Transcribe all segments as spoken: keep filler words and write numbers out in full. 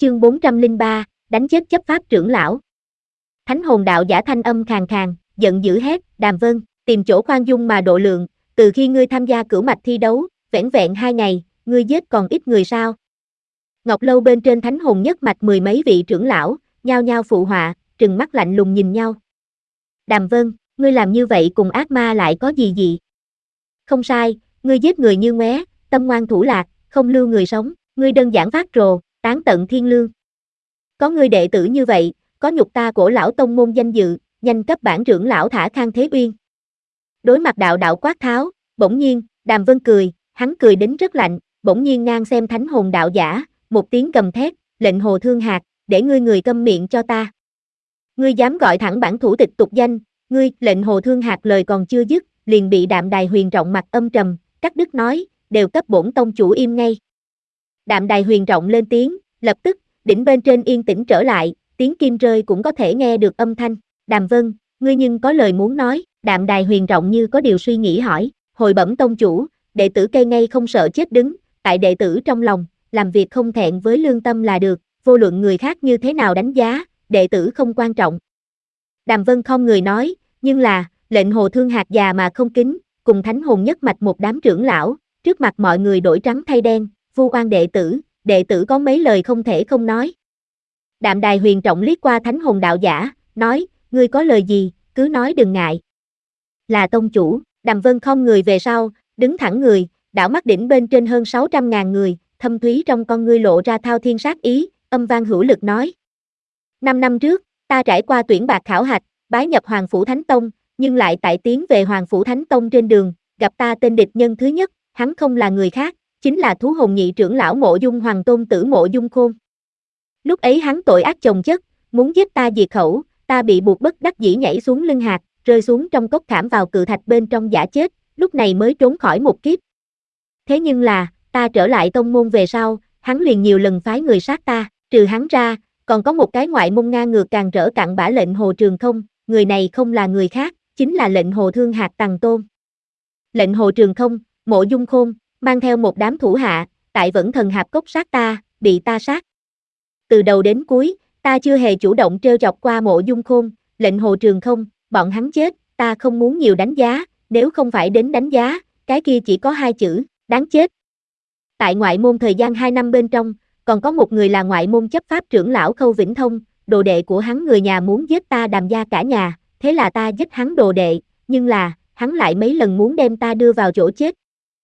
Chương bốn trăm lẻ ba, đánh chết chấp pháp trưởng lão. Thánh hồn đạo giả thanh âm khàn khàn, giận dữ hét, Đàm Vân, tìm chỗ khoan dung mà độ lượng, từ khi ngươi tham gia cửu mạch thi đấu, vẻn vẹn hai ngày, ngươi giết còn ít người sao? Ngọc Lâu bên trên thánh hồn nhất mạch mười mấy vị trưởng lão, nhao nhao phụ họa, trừng mắt lạnh lùng nhìn nhau. Đàm Vân, ngươi làm như vậy cùng ác ma lại có gì gì? Không sai, ngươi giết người như ngoé, tâm ngoan thủ lạc, không lưu người sống, ngươi đơn giản phát rồ, tán tận thiên lương. Có ngươi đệ tử như vậy, có nhục ta cổ lão tông môn danh dự, nhanh cấp bản trưởng lão thả Khang Thế Uyên. Đối mặt đạo đạo quát tháo, bỗng nhiên, Đàm Vân cười, hắn cười đến rất lạnh, bỗng nhiên ngang xem thánh hồn đạo giả, một tiếng gầm thét, lệnh Hồ Thương Hạc, để ngươi người câm miệng cho ta. Ngươi dám gọi thẳng bản thủ tịch tục danh, ngươi, lệnh Hồ Thương Hạc lời còn chưa dứt, liền bị Đạm Đài Huyền Trọng mặt âm trầm, cắt đứt nói, đều cấp bổn tông chủ im ngay. Đạm Đài Huyền Trọng lên tiếng, lập tức, đỉnh bên trên yên tĩnh trở lại, tiếng kim rơi cũng có thể nghe được âm thanh. Đàm Vân, ngươi nhưng có lời muốn nói, Đạm Đài Huyền Trọng như có điều suy nghĩ hỏi, hồi bẩm tông chủ, đệ tử cây ngay không sợ chết đứng, tại đệ tử trong lòng, làm việc không thẹn với lương tâm là được, vô luận người khác như thế nào đánh giá, đệ tử không quan trọng. Đàm Vân không người nói, nhưng là, lệnh Hồ Thương Hạc già mà không kính, cùng thánh hồn nhất mạch một đám trưởng lão, trước mặt mọi người đổi trắng thay đen, vu oan đệ tử, đệ tử có mấy lời không thể không nói. Đạm Đài Huyền Trọng liếc qua thánh hồn đạo giả, nói, ngươi có lời gì, cứ nói đừng ngại. Là tông chủ, Đàm Vân không người về sau, đứng thẳng người, đảo mắt đỉnh bên trên hơn sáu trăm ngàn người, thâm thúy trong con ngươi lộ ra thao thiên sát ý, âm vang hữu lực nói. Năm năm trước, ta trải qua tuyển bạc khảo hạch, bái nhập Hoàng Phủ Thánh Tông, nhưng lại tại tiến về Hoàng Phủ Thánh Tông trên đường, gặp ta tên địch nhân thứ nhất, hắn không là người khác, chính là thú hồn nhị trưởng lão Mộ Dung Hoàng tôn tử Mộ Dung Khôn. Lúc ấy hắn tội ác chồng chất, muốn giết ta diệt khẩu, ta bị buộc bất đắc dĩ nhảy xuống lưng hạt, rơi xuống trong cốc khảm vào cự thạch bên trong giả chết, lúc này mới trốn khỏi một kiếp. Thế nhưng là, ta trở lại tông môn về sau, hắn liền nhiều lần phái người sát ta, trừ hắn ra, còn có một cái ngoại môn ngang ngược càng rỡ cặn bã lệnh Hồ Trường Không, người này không là người khác, chính là lệnh Hồ Thương Hạc Tằng Tôn. Lệnh Hồ Trường Không, Mộ Dung Khôn, mang theo một đám thủ hạ, tại Vẫn Thần Hạp Cốc sát ta, bị ta sát. Từ đầu đến cuối, ta chưa hề chủ động trêu chọc qua Mộ Dung Khôn, lệnh Hồ Trường Không, bọn hắn chết, ta không muốn nhiều đánh giá, nếu không phải đến đánh giá, cái kia chỉ có hai chữ, đáng chết. Tại ngoại môn thời gian hai năm bên trong, còn có một người là ngoại môn chấp pháp trưởng lão Khâu Vĩnh Thông, đồ đệ của hắn người nhà muốn giết ta Đàm gia cả nhà, thế là ta giết hắn đồ đệ, nhưng là, hắn lại mấy lần muốn đem ta đưa vào chỗ chết.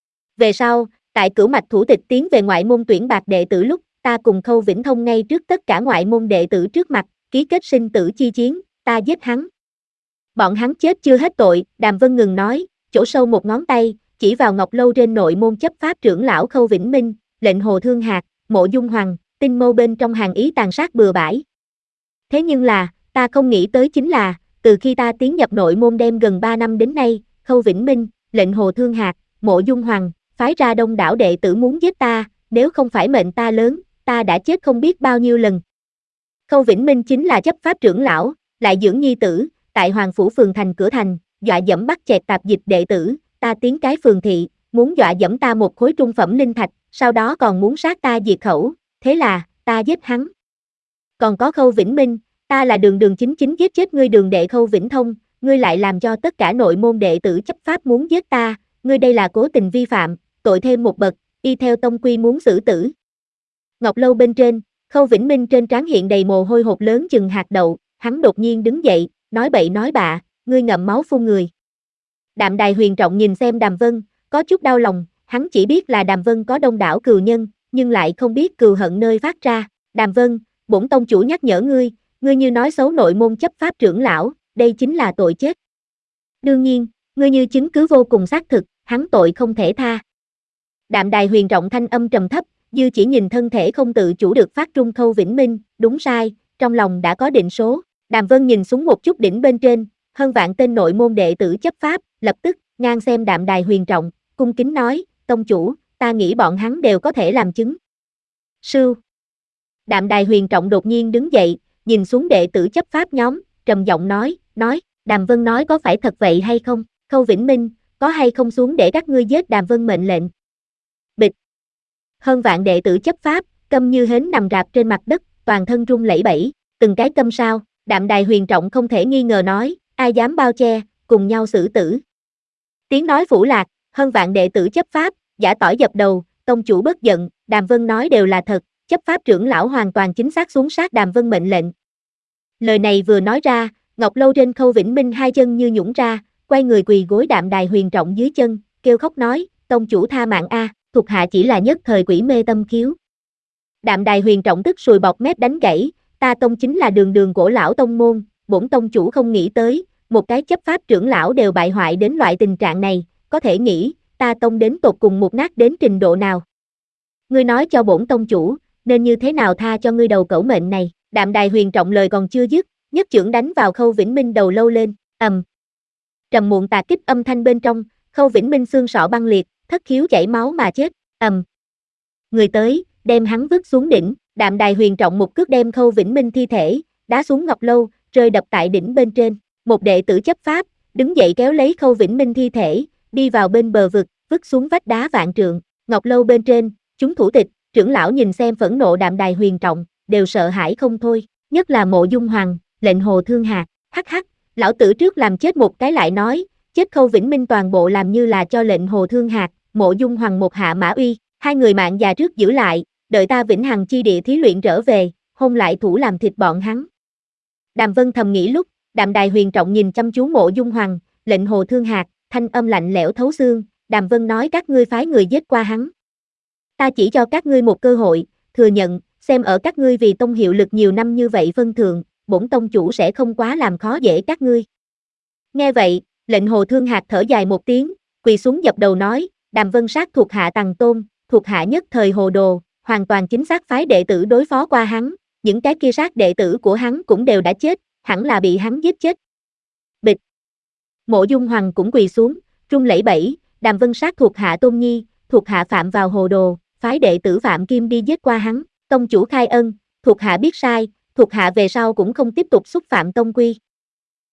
Về sau, tại cửu mạch thủ tịch tiến về ngoại môn tuyển bạc đệ tử lúc, ta cùng Khâu Vĩnh Thông ngay trước tất cả ngoại môn đệ tử trước mặt, ký kết sinh tử chi chiến, ta giết hắn. Bọn hắn chết chưa hết tội, Đàm Vân ngừng nói, chỗ sâu một ngón tay, chỉ vào Ngọc Lâu trên nội môn chấp pháp trưởng lão Khâu Vĩnh Minh, lệnh Hồ Thương Hạc, Mộ Dung Hoàng, tinh mâu bên trong hàng ý tàn sát bừa bãi. Thế nhưng là, ta không nghĩ tới chính là, từ khi ta tiến nhập nội môn đem gần ba năm đến nay, Khâu Vĩnh Minh, lệnh Hồ Thương Hạc, Mộ Dung Hoàng, phái ra đông đảo đệ tử muốn giết ta, nếu không phải mệnh ta lớn, ta đã chết không biết bao nhiêu lần. Khâu Vĩnh Minh chính là chấp pháp trưởng lão, lại dưỡng nhi tử, tại Hoàng Phủ phường thành cửa thành, dọa dẫm bắt chẹt tạp dịch đệ tử, ta tiến cái phường thị, muốn dọa dẫm ta một khối trung phẩm linh thạch, sau đó còn muốn sát ta diệt khẩu, thế là, ta giết hắn. Còn có Khâu Vĩnh Minh, ta là đường đường chính chính giết chết ngươi đường đệ Khâu Vĩnh Thông, ngươi lại làm cho tất cả nội môn đệ tử chấp pháp muốn giết ta, ngươi đây là cố tình vi phạm, tội thêm một bậc, y theo tông quy muốn xử tử. Ngọc Lâu bên trên, Khâu Vĩnh Minh trên trán hiện đầy mồ hôi hột lớn chừng hạt đậu, hắn đột nhiên đứng dậy, nói bậy nói bạ, ngươi ngậm máu phun người. Đạm Đài Huyền Trọng nhìn xem Đàm Vân, có chút đau lòng, hắn chỉ biết là Đàm Vân có đông đảo cừu nhân, nhưng lại không biết cừu hận nơi phát ra. Đàm Vân, bổn tông chủ nhắc nhở ngươi, ngươi như nói xấu nội môn chấp pháp trưởng lão, đây chính là tội chết. Đương nhiên, ngươi như chứng cứ vô cùng xác thực, hắn tội không thể tha. Đạm Đài Huyền Trọng thanh âm trầm thấp, dư chỉ nhìn thân thể không tự chủ được phát trung Khâu Vĩnh Minh, đúng sai, trong lòng đã có định số. Đàm Vân nhìn xuống một chút đỉnh bên trên, hơn vạn tên nội môn đệ tử chấp pháp, lập tức, ngang xem Đạm Đài Huyền Trọng, cung kính nói, tông chủ, ta nghĩ bọn hắn đều có thể làm chứng. Sưu. Đạm Đài Huyền Trọng đột nhiên đứng dậy, nhìn xuống đệ tử chấp pháp nhóm, trầm giọng nói, nói, Đàm Vân nói có phải thật vậy hay không, Khâu Vĩnh Minh, có hay không xuống để các ngươi giết Đàm Vân mệnh lệnh. Bịch. Hơn vạn đệ tử chấp pháp, câm như hến nằm rạp trên mặt đất, toàn thân run lẩy bẩy, từng cái câm sao, Đạm Đài Huyền Trọng không thể nghi ngờ nói, ai dám bao che, cùng nhau xử tử. Tiếng nói phủ lạc, hơn vạn đệ tử chấp pháp, giả tỏi dập đầu, tông chủ bất giận, Đàm Vân nói đều là thật, chấp pháp trưởng lão hoàn toàn chính xác xuống sát Đàm Vân mệnh lệnh. Lời này vừa nói ra, Ngọc Lâu trên Khâu Vĩnh Minh hai chân như nhũn ra, quay người quỳ gối Đạm Đài Huyền Trọng dưới chân, kêu khóc nói, tông chủ tha mạng a, thuộc hạ chỉ là nhất thời quỷ mê tâm khiếu. Đạm Đài Huyền Trọng tức sùi bọt mép đánh gãy, ta tông chính là đường đường cổ lão tông môn, bổn tông chủ không nghĩ tới, một cái chấp pháp trưởng lão đều bại hoại đến loại tình trạng này, có thể nghĩ, ta tông đến tột cùng một nát đến trình độ nào. Ngươi nói cho bổn tông chủ, nên như thế nào tha cho ngươi đầu cẩu mệnh này, Đạm Đài Huyền Trọng lời còn chưa dứt, nhất chưởng đánh vào Khâu Vĩnh Minh đầu lâu lên, ầm. Trầm muộn tạc kích âm thanh bên trong, Khâu Vĩnh Minh xương sọ băng liệt, thất khiếu chảy máu mà chết, ầm. Người tới, đem hắn vứt xuống đỉnh, Đạm Đài Huyền Trọng một cước đem Khâu Vĩnh Minh thi thể, đá xuống Ngọc Lâu, rơi đập tại đỉnh bên trên, một đệ tử chấp pháp, đứng dậy kéo lấy Khâu Vĩnh Minh thi thể, đi vào bên bờ vực, vứt xuống vách đá vạn trượng, Ngọc Lâu bên trên, chúng thủ tịch, trưởng lão nhìn xem phẫn nộ Đạm Đài Huyền Trọng, đều sợ hãi không thôi, nhất là Mộ Dung Hoàng, lệnh Hồ Thương Hạc, hắc hắc, lão tử trước làm chết một cái lại nói, chết Khâu Vĩnh Minh toàn bộ làm như là cho lệnh Hồ Thương Hạc, Mộ Dung Hoàng một hạ mã uy, hai người mạng già trước giữ lại, đợi ta vĩnh hằng chi địa thí luyện trở về, hôn lại thủ làm thịt bọn hắn. Đàm Vân thầm nghĩ lúc, Đạm Đài Huyền Trọng nhìn chăm chú Mộ Dung Hoàng, lệnh Hồ Thương Hạc, thanh âm lạnh lẽo thấu xương, Đàm Vân nói các ngươi phái người giết qua hắn. Ta chỉ cho các ngươi một cơ hội, thừa nhận, xem ở các ngươi vì tông hiệu lực nhiều năm như vậy phân thượng, bổn tông chủ sẽ không quá làm khó dễ các ngươi. Nghe vậy, lệnh Hồ Thương Hạc thở dài một tiếng, quỳ xuống dập đầu nói, Đàm Vân sát thuộc hạ Tằng Tôn, thuộc hạ nhất thời hồ đồ, hoàn toàn chính xác phái đệ tử đối phó qua hắn, những cái kia sát đệ tử của hắn cũng đều đã chết, hẳn là bị hắn giết chết. Bịch. Mộ Dung Hoàng cũng quỳ xuống, run lẩy bẩy, Đàm Vân sát thuộc hạ Tôn Nhi, thuộc hạ phạm vào hồ đồ, phái đệ tử Phạm Kim đi giết qua hắn, tông chủ khai ân, thuộc hạ biết sai, thuộc hạ về sau cũng không tiếp tục xúc phạm tông quy.